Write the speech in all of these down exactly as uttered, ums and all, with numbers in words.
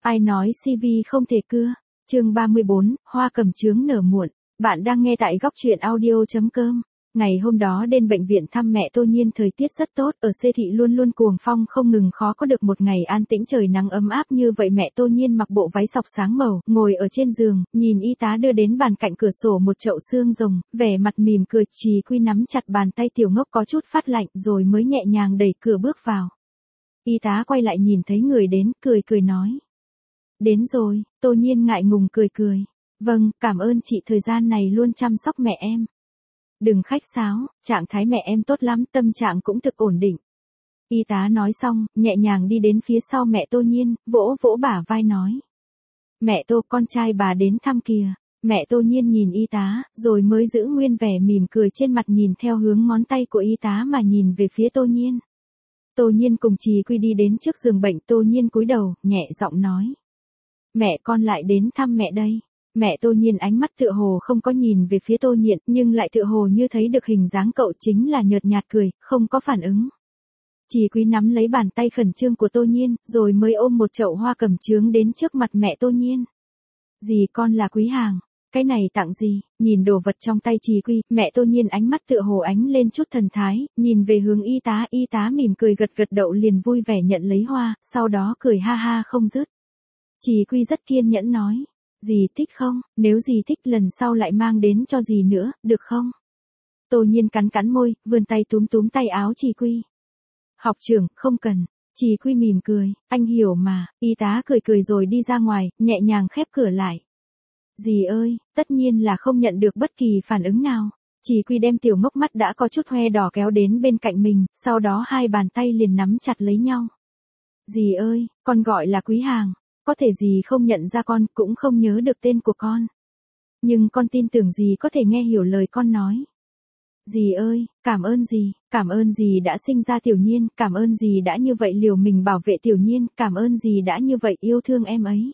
Ai nói xê vê không thể cưa? Chương ba mươi bốn, hoa cầm chướng nở muộn. Bạn đang nghe tại góc truyện audio chấm com. Ngày hôm đó đến bệnh viện thăm mẹ Tô Nhiên, thời tiết rất tốt, ở C thị luôn luôn cuồng phong không ngừng, khó có được một ngày an tĩnh trời nắng ấm áp như vậy. Mẹ Tô Nhiên mặc bộ váy sọc sáng màu, ngồi ở trên giường, nhìn y tá đưa đến bàn cạnh cửa sổ một chậu xương rồng, vẻ mặt mỉm cười. Trì Quy nắm chặt bàn tay Tiểu Ngốc có chút phát lạnh rồi mới nhẹ nhàng đẩy cửa bước vào. Y tá quay lại nhìn thấy người đến, cười cười nói. Đến rồi. Tô Nhiên ngại ngùng cười cười. Vâng, cảm ơn chị, thời gian này luôn chăm sóc mẹ em. Đừng khách sáo, trạng thái mẹ em tốt lắm, tâm trạng cũng thực ổn định. Y tá nói xong, nhẹ nhàng đi đến phía sau mẹ Tô Nhiên, vỗ vỗ bả vai nói. Mẹ Tô, con trai bà đến thăm kìa. Mẹ Tô Nhiên nhìn y tá, rồi mới giữ nguyên vẻ mỉm cười trên mặt, nhìn theo hướng ngón tay của y tá mà nhìn về phía Tô Nhiên. Tô Nhiên cùng Trì Quy đi đến trước giường bệnh. Tô Nhiên cúi đầu, nhẹ giọng nói. Mẹ con lại đến thăm mẹ đây. Mẹ Tô Nhiên ánh mắt tựa hồ không có nhìn về phía Tô Nhiên, nhưng lại tựa hồ như thấy được hình dáng cậu, chính là nhợt nhạt cười, không có phản ứng. Trì Quý nắm lấy bàn tay khẩn trương của Tô Nhiên, rồi mới ôm một chậu hoa cẩm chướng đến trước mặt mẹ Tô Nhiên. Dì con là quý hàng. Cái này tặng gì? Nhìn đồ vật trong tay Trì Quy, mẹ Tô Nhiên ánh mắt tựa hồ ánh lên chút thần thái, nhìn về hướng y tá, y tá mỉm cười gật gật đầu, liền vui vẻ nhận lấy hoa, sau đó cười ha ha không dứt. Trì Quy rất kiên nhẫn nói. Dì thích không? Nếu dì thích lần sau lại mang đến cho dì nữa, được không? Tô Nhiên cắn cắn môi, vươn tay túm túm tay áo Trì Quy. Học trưởng, không cần. Trì Quy mỉm cười, anh hiểu mà. Y tá cười cười rồi đi ra ngoài, nhẹ nhàng khép cửa lại. Dì ơi, tất nhiên là không nhận được bất kỳ phản ứng nào. Trì Quy đem Tiểu Ngốc mắt đã có chút hoe đỏ kéo đến bên cạnh mình, sau đó hai bàn tay liền nắm chặt lấy nhau. Dì ơi, con gọi là Quý hàng. Có thể dì không nhận ra con, cũng không nhớ được tên của con. Nhưng con tin tưởng dì có thể nghe hiểu lời con nói. Dì ơi, cảm ơn dì, cảm ơn dì đã sinh ra Tiểu Nhiên, cảm ơn dì đã như vậy liều mình bảo vệ Tiểu Nhiên, cảm ơn dì đã như vậy yêu thương em ấy.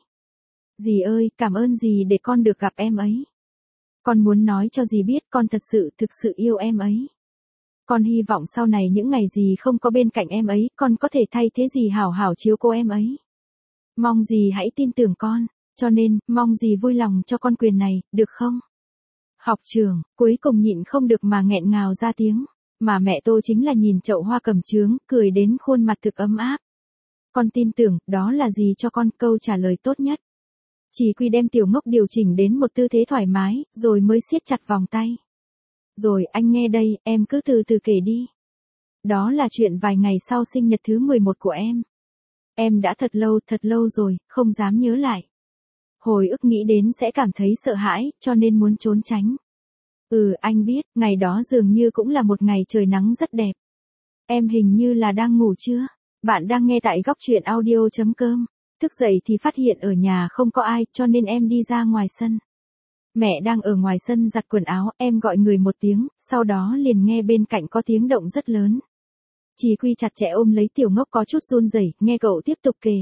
Dì ơi, cảm ơn dì để con được gặp em ấy. Con muốn nói cho dì biết con thật sự, thực sự yêu em ấy. Con hy vọng sau này những ngày dì không có bên cạnh em ấy, con có thể thay thế dì hảo hảo chiếu cố em ấy. Mong dì hãy tin tưởng con, cho nên, mong dì vui lòng cho con quyền này, được không? Học trưởng, cuối cùng nhịn không được mà nghẹn ngào ra tiếng, mà mẹ Tô chính là nhìn chậu hoa cẩm chướng, cười đến khuôn mặt thực ấm áp. Con tin tưởng, đó là dì cho con câu trả lời tốt nhất. Trì Quy đem Tiểu Ngốc điều chỉnh đến một tư thế thoải mái, rồi mới siết chặt vòng tay. Rồi, anh nghe đây, em cứ từ từ kể đi. Đó là chuyện vài ngày sau sinh nhật thứ mười một của em. Em đã thật lâu, thật lâu rồi, không dám nhớ lại. Hồi ức nghĩ đến sẽ cảm thấy sợ hãi, cho nên muốn trốn tránh. Ừ, anh biết, ngày đó dường như cũng là một ngày trời nắng rất đẹp. Em hình như là đang ngủ chưa? Bạn đang nghe tại góc truyện audio chấm com. Thức dậy thì phát hiện ở nhà không có ai, cho nên em đi ra ngoài sân. Mẹ đang ở ngoài sân giặt quần áo, em gọi người một tiếng, sau đó liền nghe bên cạnh có tiếng động rất lớn. Trì Quy chặt chẽ ôm lấy Tiểu Ngốc có chút run rẩy, nghe cậu tiếp tục kể.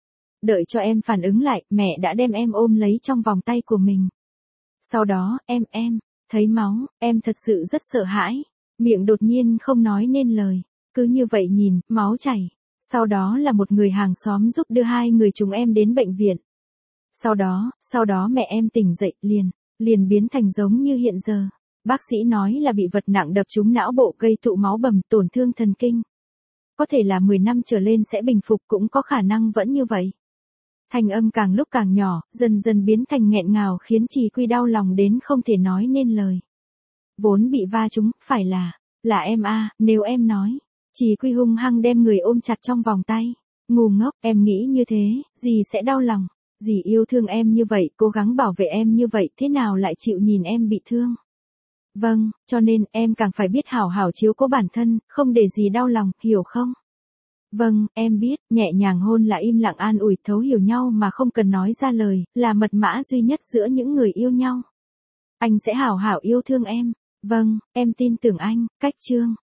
Đợi cho em phản ứng lại, mẹ đã đem em ôm lấy trong vòng tay của mình. Sau đó, em, em, thấy máu, em thật sự rất sợ hãi. Miệng đột nhiên không nói nên lời. Cứ như vậy nhìn, máu chảy. Sau đó là một người hàng xóm giúp đưa hai người chúng em đến bệnh viện. Sau đó, sau đó mẹ em tỉnh dậy, liền, liền biến thành giống như hiện giờ. Bác sĩ nói là bị vật nặng đập trúng não bộ gây tụ máu bầm, tổn thương thần kinh. Có thể là mười năm trở lên sẽ bình phục, cũng có khả năng vẫn như vậy. Thanh âm càng lúc càng nhỏ, dần dần biến thành nghẹn ngào, khiến Trì Quy đau lòng đến không thể nói nên lời. Vốn bị va trúng, phải là, là em a, à, nếu em nói. Trì Quy hung hăng đem người ôm chặt trong vòng tay. Ngu ngốc, em nghĩ như thế, dì sẽ đau lòng. Dì yêu thương em như vậy, cố gắng bảo vệ em như vậy, thế nào lại chịu nhìn em bị thương. Vâng, cho nên, em càng phải biết hảo hảo chiếu cố bản thân, không để gì đau lòng, hiểu không? Vâng, em biết, nhẹ nhàng hôn là im lặng an ủi, thấu hiểu nhau mà không cần nói ra lời, là mật mã duy nhất giữa những người yêu nhau. Anh sẽ hảo hảo yêu thương em. Vâng, em tin tưởng anh. Cách chương